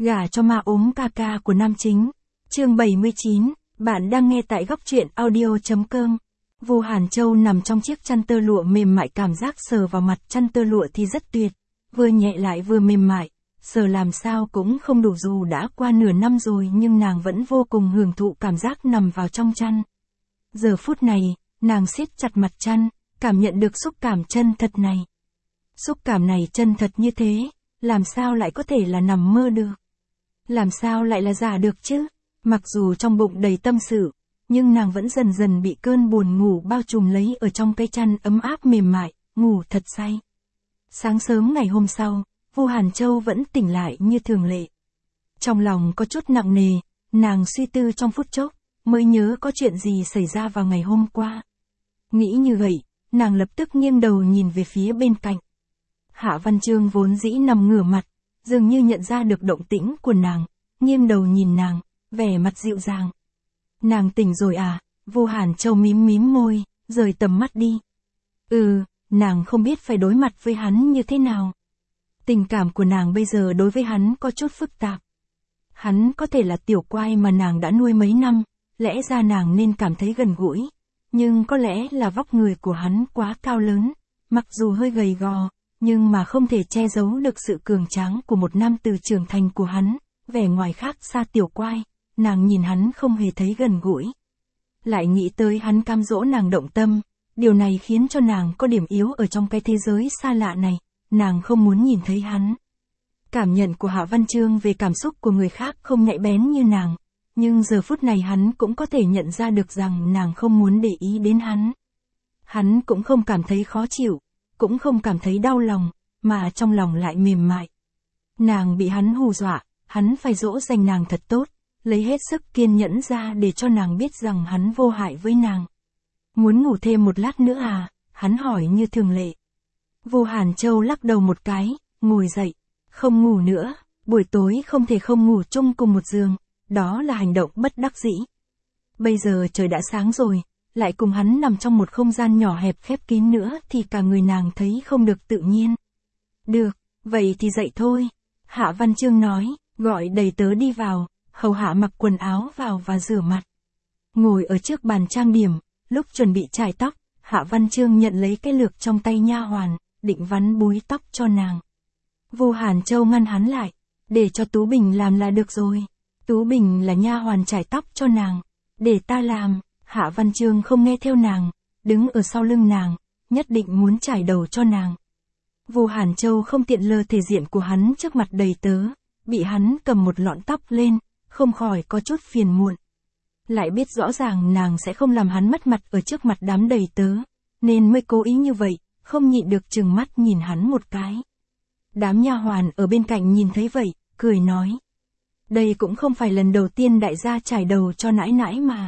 Gả cho ma ốm ca ca của nam chính. Chương 79, bạn đang nghe tại góc truyện audio.com. Vu Hàn Châu nằm trong chiếc chăn tơ lụa mềm mại, cảm giác sờ vào mặt chăn tơ lụa thì rất tuyệt, vừa nhẹ lại vừa mềm mại, sờ làm sao cũng không đủ, dù đã qua nửa năm rồi nhưng nàng vẫn vô cùng hưởng thụ cảm giác nằm vào trong chăn. Giờ phút này, nàng siết chặt mặt chăn, cảm nhận được xúc cảm chân thật này. Xúc cảm này chân thật như thế, làm sao lại có thể là nằm mơ được? Làm sao lại là giả được chứ? Mặc dù trong bụng đầy tâm sự, nhưng nàng vẫn dần dần bị cơn buồn ngủ bao trùm lấy ở trong cái chăn ấm áp mềm mại, ngủ thật say. Sáng sớm ngày hôm sau, Vu Hàn Châu vẫn tỉnh lại như thường lệ. Trong lòng có chút nặng nề, nàng suy tư trong phút chốc, mới nhớ có chuyện gì xảy ra vào ngày hôm qua. Nghĩ như vậy, nàng lập tức nghiêng đầu nhìn về phía bên cạnh. Hạ Văn Chương vốn dĩ nằm ngửa mặt, dường như nhận ra được động tĩnh của nàng, nghiêng đầu nhìn nàng, vẻ mặt dịu dàng. Nàng tỉnh rồi à? Vu Hàn Châu mím mím môi, rời tầm mắt đi. Nàng không biết phải đối mặt với hắn như thế nào. Tình cảm của nàng bây giờ đối với hắn có chút phức tạp. Hắn có thể là tiểu quai mà nàng đã nuôi mấy năm, lẽ ra nàng nên cảm thấy gần gũi. Nhưng có lẽ là vóc người của hắn quá cao lớn, mặc dù hơi gầy gò, nhưng mà không thể che giấu được sự cường tráng của một nam tử trưởng thành của hắn, vẻ ngoài khác xa tiểu quai, nàng nhìn hắn không hề thấy gần gũi. Lại nghĩ tới hắn cam dỗ nàng động tâm, điều này khiến cho nàng có điểm yếu ở trong cái thế giới xa lạ này, nàng không muốn nhìn thấy hắn. Cảm nhận của Hạ Văn Chương về cảm xúc của người khác không nhạy bén như nàng, nhưng giờ phút này hắn cũng có thể nhận ra được rằng nàng không muốn để ý đến hắn. Hắn cũng không cảm thấy khó chịu, cũng không cảm thấy đau lòng, mà trong lòng lại mềm mại. Nàng bị hắn hù dọa, hắn phải dỗ dành nàng thật tốt, lấy hết sức kiên nhẫn ra để cho nàng biết rằng hắn vô hại với nàng. Muốn ngủ thêm một lát nữa à? Hắn hỏi như thường lệ. Vu Hàn Châu lắc đầu một cái, ngồi dậy. Không ngủ nữa, buổi tối không thể không ngủ chung cùng một giường, đó là hành động bất đắc dĩ. Bây giờ trời đã sáng rồi, lại cùng hắn nằm trong một không gian nhỏ hẹp khép kín nữa thì cả người nàng thấy không được tự nhiên. Được, vậy thì dậy thôi. Hạ Văn Chương nói, gọi đầy tớ đi vào, hầu hạ mặc quần áo vào và rửa mặt. Ngồi ở trước bàn trang điểm, lúc chuẩn bị chải tóc, Hạ Văn Chương nhận lấy cái lược trong tay nha hoàn, định vắn búi tóc cho nàng. Vu Hàn Châu ngăn hắn lại, để cho Tú Bình làm là được rồi. Tú Bình là nha hoàn chải tóc cho nàng, để ta làm. Hạ Văn Chương không nghe theo nàng, đứng ở sau lưng nàng, nhất định muốn chải đầu cho nàng. Vu Hàn Châu không tiện lơ thể diện của hắn trước mặt đầy tớ, bị hắn cầm một lọn tóc lên, không khỏi có chút phiền muộn. Lại biết rõ ràng nàng sẽ không làm hắn mất mặt ở trước mặt đám đầy tớ, nên mới cố ý như vậy, không nhịn được trừng mắt nhìn hắn một cái. Đám nha hoàn ở bên cạnh nhìn thấy vậy, cười nói. Đây cũng không phải lần đầu tiên đại gia chải đầu cho nãi nãi mà.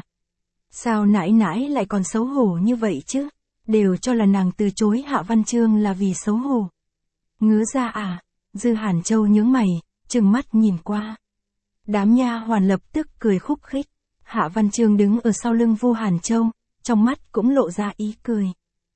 Sao nãi nãi lại còn xấu hổ như vậy chứ? Đều cho là nàng từ chối Hạ Văn Chương là vì xấu hổ. Ngứa ra à? Dư Hàn Châu nhướng mày, trừng mắt nhìn qua. Đám nha hoàn lập tức cười khúc khích. Hạ Văn Chương đứng ở sau lưng Vu Hàn Châu, trong mắt cũng lộ ra ý cười.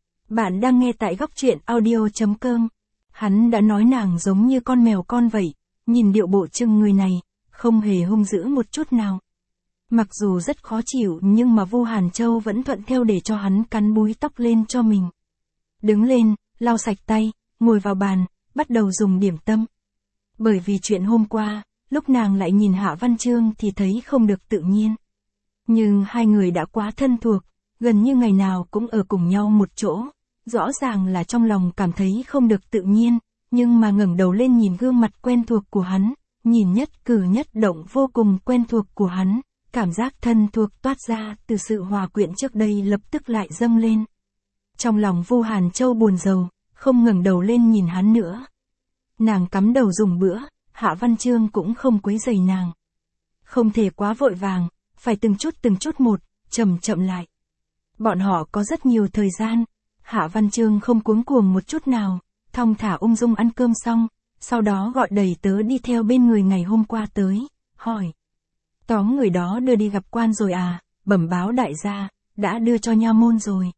Bạn đang nghe tại góc truyện audio.com. Hắn đã nói nàng giống như con mèo con vậy, nhìn điệu bộ trưng người này, không hề hung dữ một chút nào. Mặc dù rất khó chịu nhưng mà Vu Hàn Châu vẫn thuận theo để cho hắn cắn búi tóc lên cho mình. Đứng lên, lau sạch tay, ngồi vào bàn, bắt đầu dùng điểm tâm. Bởi vì chuyện hôm qua, lúc nàng lại nhìn Hạ Văn Chương thì thấy không được tự nhiên. Nhưng hai người đã quá thân thuộc, gần như ngày nào cũng ở cùng nhau một chỗ. Rõ ràng là trong lòng cảm thấy không được tự nhiên, nhưng mà ngẩng đầu lên nhìn gương mặt quen thuộc của hắn, nhìn nhất cử nhất động vô cùng quen thuộc của hắn, cảm giác thân thuộc toát ra từ sự hòa quyện trước đây lập tức lại dâng lên. Trong lòng Vu Hàn Châu buồn rầu, không ngẩng đầu lên nhìn hắn nữa. Nàng cắm đầu dùng bữa, Hạ Văn Chương cũng không quấy rầy nàng. Không thể quá vội vàng, phải từng chút một, chậm chậm lại. Bọn họ có rất nhiều thời gian. Hạ Văn Chương không cuống cuồng một chút nào, thong thả ung dung ăn cơm xong, sau đó gọi đầy tớ đi theo bên người ngày hôm qua tới, hỏi. Tóm người đó đưa đi gặp quan rồi à? Bẩm báo đại gia, đã đưa cho nha môn rồi.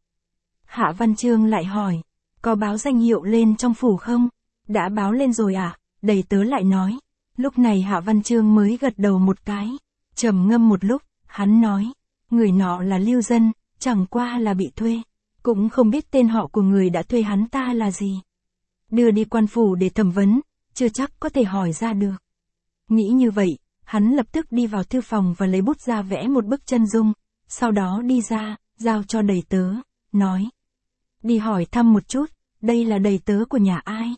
Hạ Văn Chương lại hỏi, có báo danh hiệu lên trong phủ không? Đã báo lên rồi à? Đầy tớ lại nói, Lúc này Hạ Văn Chương mới gật đầu một cái, trầm ngâm một lúc, hắn nói, người nọ là lưu dân, chẳng qua là bị thuê, cũng không biết tên họ của người đã thuê hắn ta là gì. Đưa đi quan phủ để thẩm vấn, chưa chắc có thể hỏi ra được. Nghĩ như vậy, hắn lập tức đi vào thư phòng và lấy bút ra vẽ một bức chân dung, sau đó đi ra, giao cho đầy tớ, nói. Đi hỏi thăm một chút, đây là đầy tớ của nhà ai?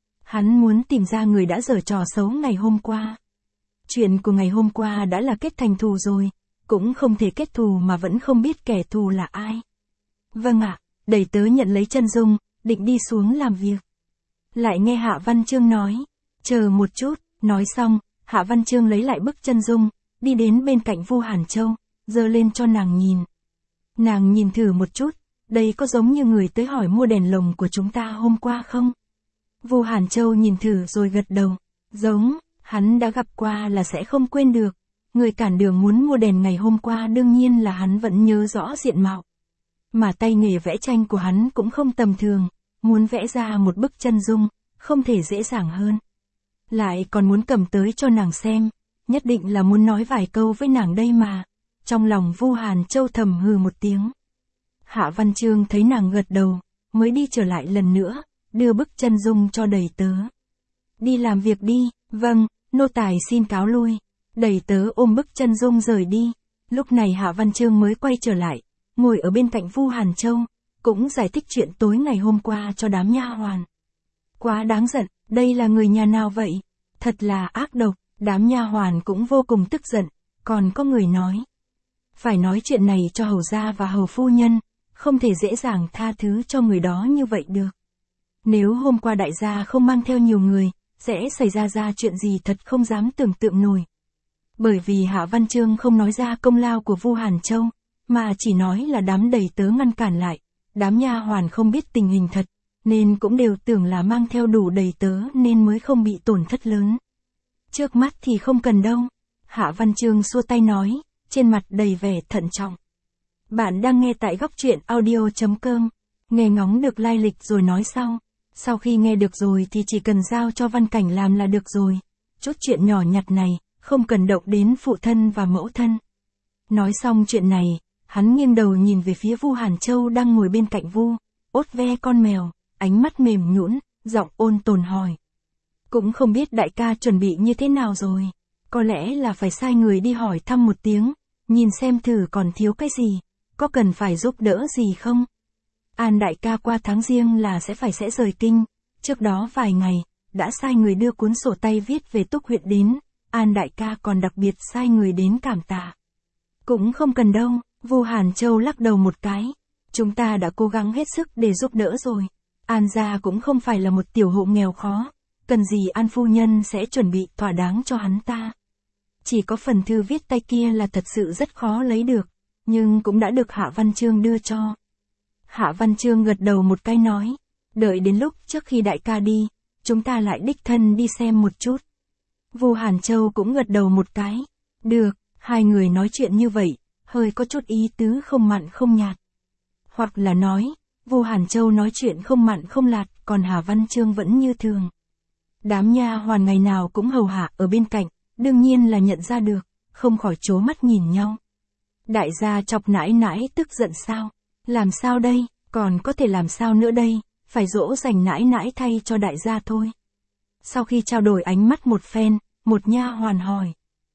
Hắn muốn tìm ra người đã giở trò xấu ngày hôm qua. Chuyện của ngày hôm qua đã là kết thành thù rồi, cũng không thể kết thù mà vẫn không biết kẻ thù là ai. Vâng ạ, đầy tớ nhận lấy chân dung, định đi xuống làm việc. Lại nghe Hạ Văn Chương nói, chờ một chút, nói xong, Hạ Văn Chương lấy lại bức chân dung, đi đến bên cạnh Vu Hàn Châu, giơ lên cho nàng nhìn. Nàng nhìn thử một chút, đây có giống như người tới hỏi mua đèn lồng của chúng ta hôm qua không? Vu Hàn Châu nhìn thử rồi gật đầu, giống, hắn đã gặp qua là sẽ không quên được. Người cản đường muốn mua đèn ngày hôm qua đương nhiên là hắn vẫn nhớ rõ diện mạo. Mà tay nghề vẽ tranh của hắn cũng không tầm thường, muốn vẽ ra một bức chân dung, không thể dễ dàng hơn. Lại còn muốn cầm tới cho nàng xem, nhất định là muốn nói vài câu với nàng đây mà. Trong lòng Vu Hàn Châu thầm hừ một tiếng. Hạ Văn Chương thấy nàng gật đầu, mới đi trở lại lần nữa, đưa bức chân dung cho đầy tớ. Đi làm việc đi, vâng, nô tài xin cáo lui. Đầy tớ ôm bức chân dung rời đi. Lúc này Hạ Văn Chương mới quay trở lại, ngồi ở bên cạnh Vu Hàn Châu, cũng giải thích chuyện tối ngày hôm qua cho đám nha hoàn. Quá đáng giận, đây là người nhà nào vậy? Thật là ác độc, đám nha hoàn cũng vô cùng tức giận, còn có người nói. Phải nói chuyện này cho hầu gia và hầu phu nhân, không thể dễ dàng tha thứ cho người đó như vậy được. Nếu hôm qua đại gia không mang theo nhiều người, sẽ xảy ra chuyện gì thật không dám tưởng tượng nổi. Bởi vì Hạ Văn Chương không nói ra công lao của Vu Hàn Châu, mà chỉ nói là đám đầy tớ ngăn cản lại, đám nha hoàn không biết tình hình thật, nên cũng đều tưởng là mang theo đủ đầy tớ nên mới không bị tổn thất lớn. Trước mắt thì không cần đâu, Hạ Văn Chương xua tay nói, trên mặt đầy vẻ thận trọng. Bạn đang nghe tại góc truyện audio.com, nghe ngóng được lai lịch rồi nói sau khi nghe được rồi thì chỉ cần giao cho Văn Cảnh làm là được rồi, chút chuyện nhỏ nhặt này, không cần động đến phụ thân và mẫu thân. Nói xong chuyện này, hắn nghiêng đầu nhìn về phía Vu Hàn Châu đang ngồi bên cạnh Vu, ốt ve con mèo, ánh mắt mềm nhũn, giọng ôn tồn hỏi. Cũng không biết đại ca chuẩn bị như thế nào rồi, có lẽ là phải sai người đi hỏi thăm một tiếng, nhìn xem thử còn thiếu cái gì, có cần phải giúp đỡ gì không? An đại ca qua tháng Giêng là sẽ rời kinh, trước đó vài ngày, đã sai người đưa cuốn sổ tay viết về Túc huyện đến, An đại ca còn đặc biệt sai người đến cảm tạ. Cũng không cần đâu, Vu Hàn Châu lắc đầu một cái, chúng ta đã cố gắng hết sức để giúp đỡ rồi, An gia cũng không phải là một tiểu hộ nghèo khó, cần gì An phu nhân sẽ chuẩn bị thỏa đáng cho hắn ta. Chỉ có phần thư viết tay kia là thật sự rất khó lấy được, nhưng cũng đã được Hạ Văn Chương đưa cho. Hạ Văn Chương gật đầu một cái nói, đợi đến lúc trước khi đại ca đi, chúng ta lại đích thân đi xem một chút. Vu Hàn Châu cũng gật đầu một cái, được, hai người nói chuyện như vậy, hơi có chút ý tứ không mặn không nhạt. Hoặc là nói, Vu Hàn Châu nói chuyện không mặn không lạt, còn Hạ Văn Chương vẫn như thường. Đám nha hoàn ngày nào cũng hầu hạ ở bên cạnh, đương nhiên là nhận ra được, không khỏi trố mắt nhìn nhau. Đại gia chọc nãi nãi tức giận sao? Làm sao đây, còn có thể làm sao nữa đây, phải dỗ dành nãi nãi thay cho đại gia thôi. Sau khi trao đổi ánh mắt một phen, một nha hoàn hỏi.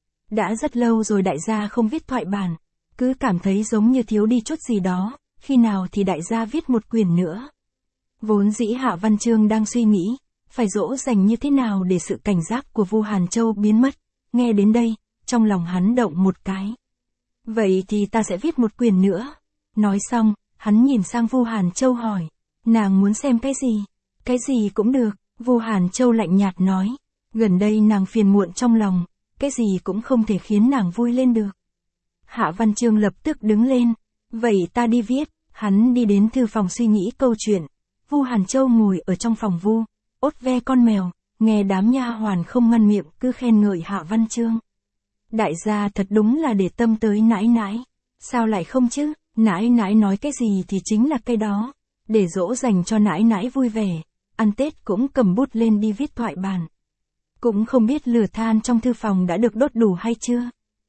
Đã rất lâu rồi đại gia không viết thoại bản, cứ cảm thấy giống như thiếu đi chút gì đó, khi nào thì đại gia viết một quyển nữa. Vốn dĩ Hạ Văn Chương đang suy nghĩ, phải dỗ dành như thế nào để sự cảnh giác của Vu Hàn Châu biến mất, nghe đến đây, trong lòng hắn động một cái. Vậy thì ta sẽ viết một quyển nữa. Nói xong, hắn nhìn sang Vu Hàn Châu hỏi, nàng muốn xem cái gì? Cái gì cũng được, Vu Hàn Châu lạnh nhạt nói, gần đây nàng phiền muộn trong lòng, cái gì cũng không thể khiến nàng vui lên được. Hạ Văn Chương lập tức đứng lên, vậy ta đi viết, hắn đi đến thư phòng suy nghĩ câu chuyện. Vu Hàn Châu ngồi ở trong phòng Vu, ốt ve con mèo, nghe đám nha hoàn không ngăn miệng cứ khen ngợi Hạ Văn Chương. Đại gia thật đúng là để tâm tới nãi nãi, sao lại không chứ, nãi nãi nói cái gì thì chính là cái đó, để dỗ dành cho nãi nãi vui vẻ, ăn Tết cũng cầm bút lên đi viết thoại bản. Cũng không biết lửa than trong thư phòng đã được đốt đủ hay chưa.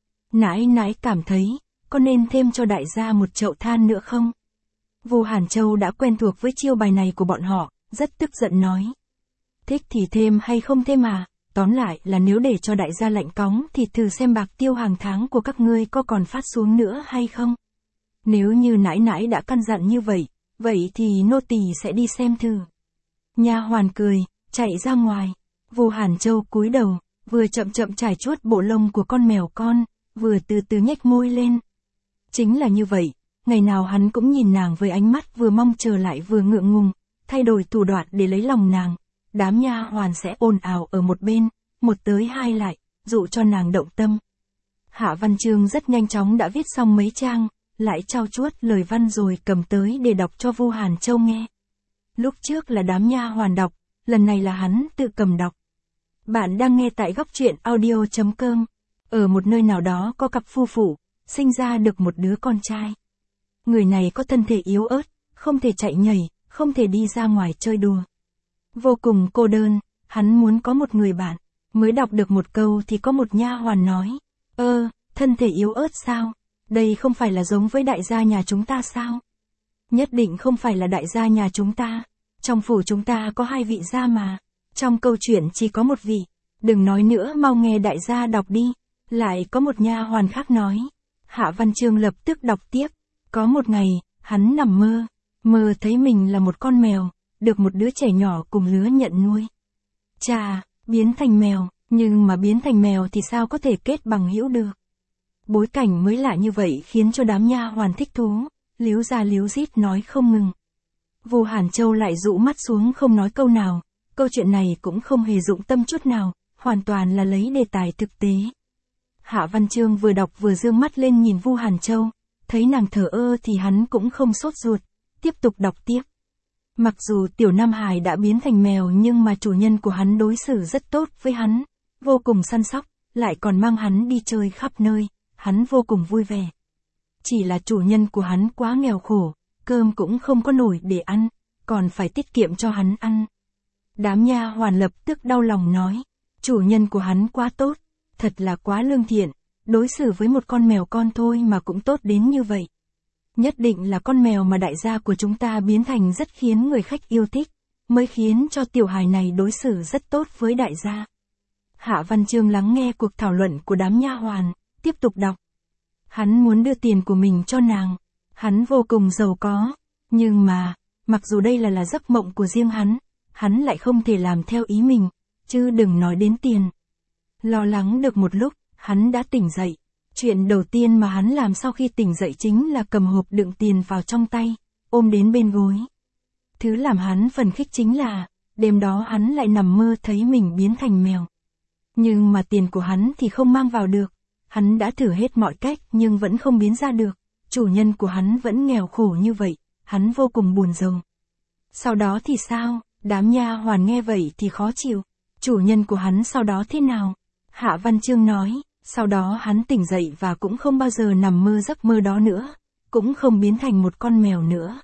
Nãi nãi cảm thấy, có nên thêm cho đại gia một chậu than nữa không? Vu Hàn Châu đã quen thuộc với chiêu bài này của bọn họ, rất tức giận nói. Thích thì thêm hay không thêm à, tóm lại là nếu để cho đại gia lạnh cóng thì thử xem bạc tiêu hàng tháng của các ngươi có còn phát xuống nữa hay không. Nếu như nãi nãi đã căn dặn như vậy, vậy thì nô tỳ sẽ đi xem thử. Nha hoàn cười, chạy ra ngoài. Vu Hàn Châu cúi đầu, vừa chậm chậm chải chuốt bộ lông của con mèo con, vừa từ từ nhếch môi lên. Chính là như vậy, ngày nào hắn cũng nhìn nàng với ánh mắt vừa mong chờ lại vừa ngượng ngùng, thay đổi thủ đoạn để lấy lòng nàng. Đám nha hoàn sẽ ồn ào ở một bên, một tới hai lại, dụ cho nàng động tâm. Hạ Văn Chương rất nhanh chóng đã viết xong mấy trang, lại trau chuốt lời văn rồi cầm tới để đọc cho Vu Hàn Châu nghe. Lúc trước là đám nha hoàn đọc, lần này là hắn tự cầm đọc. Bạn đang nghe tại góc truyện audio.com. Ở một nơi nào đó có cặp phu phụ, sinh ra được một đứa con trai. Người này có thân thể yếu ớt, không thể chạy nhảy, không thể đi ra ngoài chơi đùa. Vô cùng cô đơn, hắn muốn có một người bạn. Mới đọc được một câu thì có một nha hoàn nói. Thân thể yếu ớt sao? Đây không phải là giống với đại gia nhà chúng ta sao? Nhất định không phải là đại gia nhà chúng ta. Trong phủ chúng ta có 2 vị gia mà. Trong câu chuyện chỉ có 1 vị. Đừng nói nữa, mau nghe đại gia đọc đi. Lại có một nha hoàn khác nói. Hạ Văn Chương lập tức đọc tiếp. Có một ngày, hắn nằm mơ thấy mình là một con mèo, được một đứa trẻ nhỏ cùng lứa nhận nuôi. Chà, biến thành mèo, nhưng mà biến thành mèo thì sao có thể kết bằng hữu được. Bối cảnh mới lạ như vậy khiến cho đám nha hoàn thích thú, líu ra líu rít nói không ngừng. Vu Hàn Châu lại dụ mắt xuống không nói câu nào, câu chuyện này cũng không hề dụng tâm chút nào, hoàn toàn là lấy đề tài thực tế. Hạ Văn Chương vừa đọc vừa dương mắt lên nhìn Vu Hàn Châu, thấy nàng thờ ơ thì hắn cũng không sốt ruột, tiếp tục đọc tiếp. Mặc dù tiểu Nam Hải đã biến thành mèo nhưng mà chủ nhân của hắn đối xử rất tốt với hắn, vô cùng săn sóc, lại còn mang hắn đi chơi khắp nơi, hắn vô cùng vui vẻ. Chỉ là chủ nhân của hắn quá nghèo khổ, cơm cũng không có nổi để ăn, còn phải tiết kiệm cho hắn ăn. Đám nha hoàn lập tức đau lòng nói, chủ nhân của hắn quá tốt, thật là quá lương thiện, đối xử với một con mèo con thôi mà cũng tốt đến như vậy. Nhất định là con mèo mà đại gia của chúng ta biến thành rất khiến người khách yêu thích, mới khiến cho tiểu hài này đối xử rất tốt với đại gia. Hạ Văn Chương lắng nghe cuộc thảo luận của đám nha hoàn, tiếp tục đọc. Hắn muốn đưa tiền của mình cho nàng, hắn vô cùng giàu có, nhưng mà, mặc dù đây là giấc mộng của riêng hắn lại không thể làm theo ý mình, chứ đừng nói đến tiền. Lo lắng được một lúc, hắn đã tỉnh dậy. Chuyện đầu tiên mà hắn làm sau khi tỉnh dậy chính là cầm hộp đựng tiền vào trong tay, ôm đến bên gối. Thứ làm hắn phấn khích chính là, đêm đó hắn lại nằm mơ thấy mình biến thành mèo. Nhưng mà tiền của hắn thì không mang vào được. Hắn đã thử hết mọi cách nhưng vẫn không biến ra được. Chủ nhân của hắn vẫn nghèo khổ như vậy, hắn vô cùng buồn rầu. Sau đó thì sao? Đám nha hoàn nghe vậy thì khó chịu. Chủ nhân của hắn sau đó thế nào? Hạ Văn Chương nói. Sau đó hắn tỉnh dậy và cũng không bao giờ nằm mơ giấc mơ đó nữa, cũng không biến thành một con mèo nữa.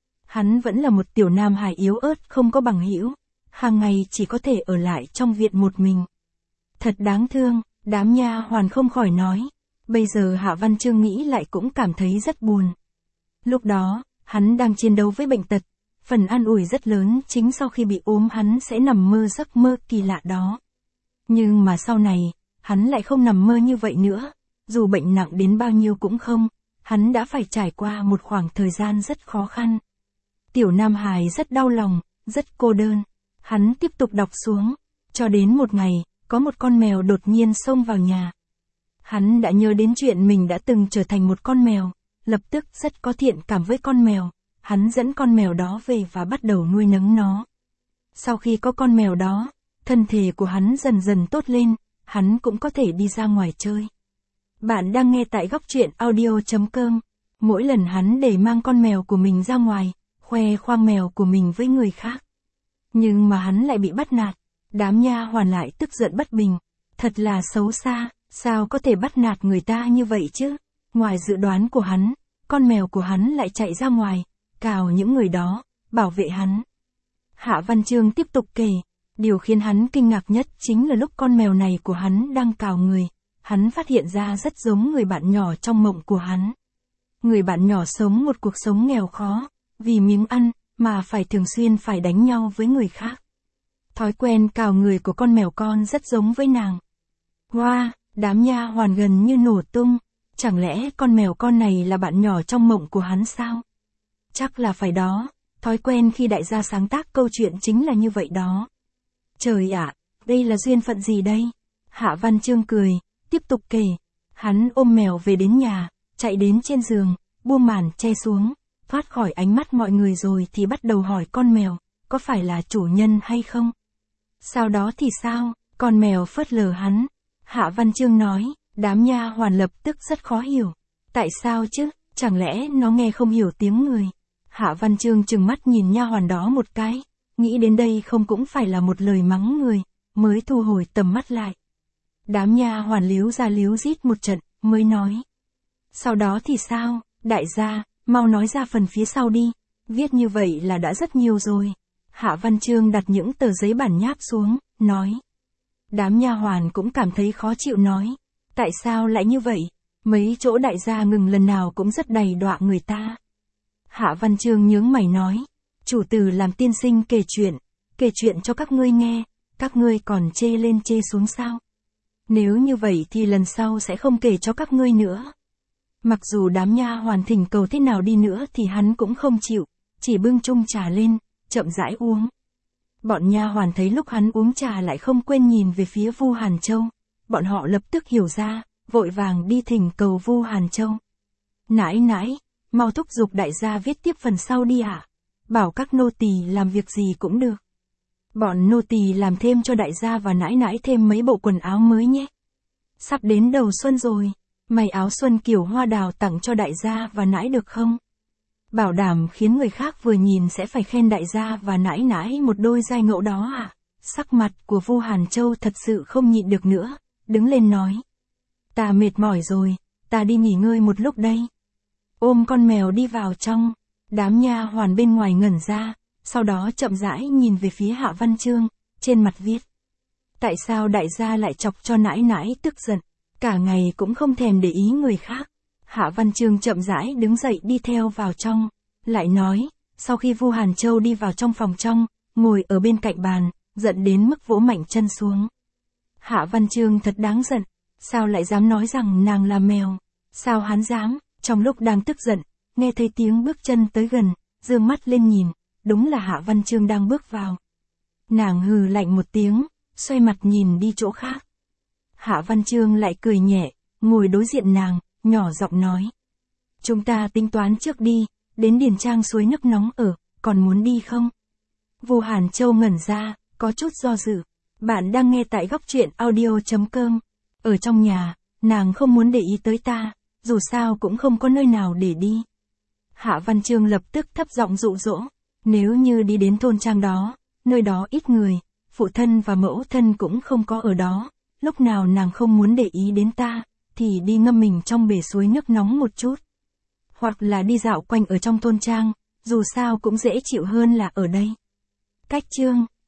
Hắn vẫn là một tiểu Nam Hải yếu ớt không có bằng hữu, hàng ngày chỉ có thể ở lại trong viện một mình. Thật đáng thương, đám nha hoàn không khỏi nói. Bây giờ Hạ Văn Chương nghĩ lại cũng cảm thấy rất buồn. Lúc đó, hắn đang chiến đấu với bệnh tật, phần an ủi rất lớn chính sau khi bị ốm hắn sẽ nằm mơ giấc mơ kỳ lạ đó. Nhưng mà sau này, hắn lại không nằm mơ như vậy nữa, dù bệnh nặng đến bao nhiêu cũng không, hắn đã phải trải qua một khoảng thời gian rất khó khăn. Tiểu Nam Hải rất đau lòng, rất cô đơn, hắn tiếp tục đọc xuống, cho đến một ngày, có một con mèo đột nhiên xông vào nhà. Hắn đã nhớ đến chuyện mình đã từng trở thành một con mèo, lập tức rất có thiện cảm với con mèo, hắn dẫn con mèo đó về và bắt đầu nuôi nấng nó. Sau khi có con mèo đó, thân thể của hắn dần dần tốt lên, hắn cũng có thể đi ra ngoài chơi. Bạn đang nghe tại góc truyện audio.com. Mỗi lần hắn để mang con mèo của mình ra ngoài, khoe khoang mèo của mình với người khác. Nhưng mà hắn lại bị bắt nạt. Đám nha hoàn lại tức giận bất bình. Thật là xấu xa, sao có thể bắt nạt người ta như vậy chứ? Ngoài dự đoán của hắn, con mèo của hắn lại chạy ra ngoài, cào những người đó, bảo vệ hắn. Hạ Văn Chương tiếp tục kể. Điều khiến hắn kinh ngạc nhất chính là lúc con mèo này của hắn đang cào người, hắn phát hiện ra rất giống người bạn nhỏ trong mộng của hắn. Người bạn nhỏ sống một cuộc sống nghèo khó, vì miếng ăn, mà phải thường xuyên phải đánh nhau với người khác. Thói quen cào người của con mèo con rất giống với nàng. Wow, đám nha hoàn gần như nổ tung, chẳng lẽ con mèo con này là bạn nhỏ trong mộng của hắn sao? Chắc là phải đó, thói quen khi đại gia sáng tác câu chuyện chính là như vậy đó. Trời ạ, đây là duyên phận gì đây? Hạ Văn Chương cười, tiếp tục kể. Hắn ôm mèo về đến nhà, chạy đến trên giường, buông màn che xuống, thoát khỏi ánh mắt mọi người rồi thì bắt đầu hỏi con mèo, có phải là chủ nhân hay không? Sau đó thì sao? Con mèo phớt lờ hắn. Hạ Văn Chương nói, đám nha hoàn lập tức rất khó hiểu. Tại sao chứ, chẳng lẽ nó nghe không hiểu tiếng người? Hạ Văn Chương trừng mắt nhìn nha hoàn đó một cái, nghĩ đến đây không cũng phải là một lời mắng người, mới thu hồi tầm mắt lại. Đám nha hoàn líu ra líu rít một trận, mới nói. Sau đó thì sao, đại gia, mau nói ra phần phía sau đi, viết như vậy là đã rất nhiều rồi. Hạ Văn Chương đặt những tờ giấy bản nháp xuống, nói. Đám nha hoàn cũng cảm thấy khó chịu nói. Tại sao lại như vậy? Mấy chỗ đại gia ngừng lần nào cũng rất đầy đọa người ta. Hạ Văn Chương nhướng mày nói. Chủ tử làm tiên sinh kể chuyện cho các ngươi nghe, các ngươi còn chê lên chê xuống sao? Nếu như vậy thì lần sau sẽ không kể cho các ngươi nữa. Mặc dù đám nha hoàn thỉnh cầu thế nào đi nữa thì hắn cũng không chịu, chỉ bưng chung trà lên, chậm rãi uống. Bọn nha hoàn thấy lúc hắn uống trà lại không quên nhìn về phía Vu Hàn Châu, bọn họ lập tức hiểu ra, vội vàng đi thỉnh cầu Vu Hàn Châu. Nãi nãi, mau thúc giục đại gia viết tiếp phần sau đi ạ. Bảo các nô tỳ làm việc gì cũng được. Bọn nô tỳ làm thêm cho đại gia và nãi nãi thêm mấy bộ quần áo mới nhé. Sắp đến đầu xuân rồi, may áo xuân kiểu hoa đào tặng cho đại gia và nãi được không? Bảo đảm khiến người khác vừa nhìn sẽ phải khen đại gia và nãi nãi một đôi giai ngẫu đó à? Sắc mặt của Vu Hàn Châu thật sự không nhịn được nữa, đứng lên nói. Ta mệt mỏi rồi, ta đi nghỉ ngơi một lúc đây. Ôm con mèo đi vào trong, đám nha hoàn bên ngoài ngẩn ra, sau đó chậm rãi nhìn về phía Hạ Văn Chương, trên mặt viết. Tại sao đại gia lại chọc cho nãi nãi tức giận, cả ngày cũng không thèm để ý người khác. Hạ Văn Chương chậm rãi đứng dậy đi theo vào trong, lại nói, sau khi Vu Hàn Châu đi vào trong phòng trong, ngồi ở bên cạnh bàn, giận đến mức vỗ mạnh chân xuống. Hạ Văn Chương thật đáng giận, sao lại dám nói rằng nàng là mèo, sao hắn dám, trong lúc đang tức giận, nghe thấy tiếng bước chân tới gần, dương mắt lên nhìn, đúng là Hạ Văn Chương đang bước vào. Nàng hừ lạnh một tiếng, xoay mặt nhìn đi chỗ khác. Hạ Văn Chương lại cười nhẹ, ngồi đối diện nàng, nhỏ giọng nói. Chúng ta tính toán trước đi, đến điền trang suối nước nóng ở, còn muốn đi không? Vu Hàn Châu ngẩn ra, có chút do dự. Bạn đang nghe tại góc truyện audio.com. Ở trong nhà, nàng không muốn để ý tới ta, dù sao cũng không có nơi nào để đi. Hạ Văn Chương lập tức thấp giọng dụ dỗ. Nếu như đi đến thôn trang đó, nơi đó ít người, phụ thân và mẫu thân cũng không có ở đó, lúc nào nàng không muốn để ý đến ta, thì đi ngâm mình trong bể suối nước nóng một chút. Hoặc là đi dạo quanh ở trong thôn trang, dù sao cũng dễ chịu hơn là ở đây. Cách chương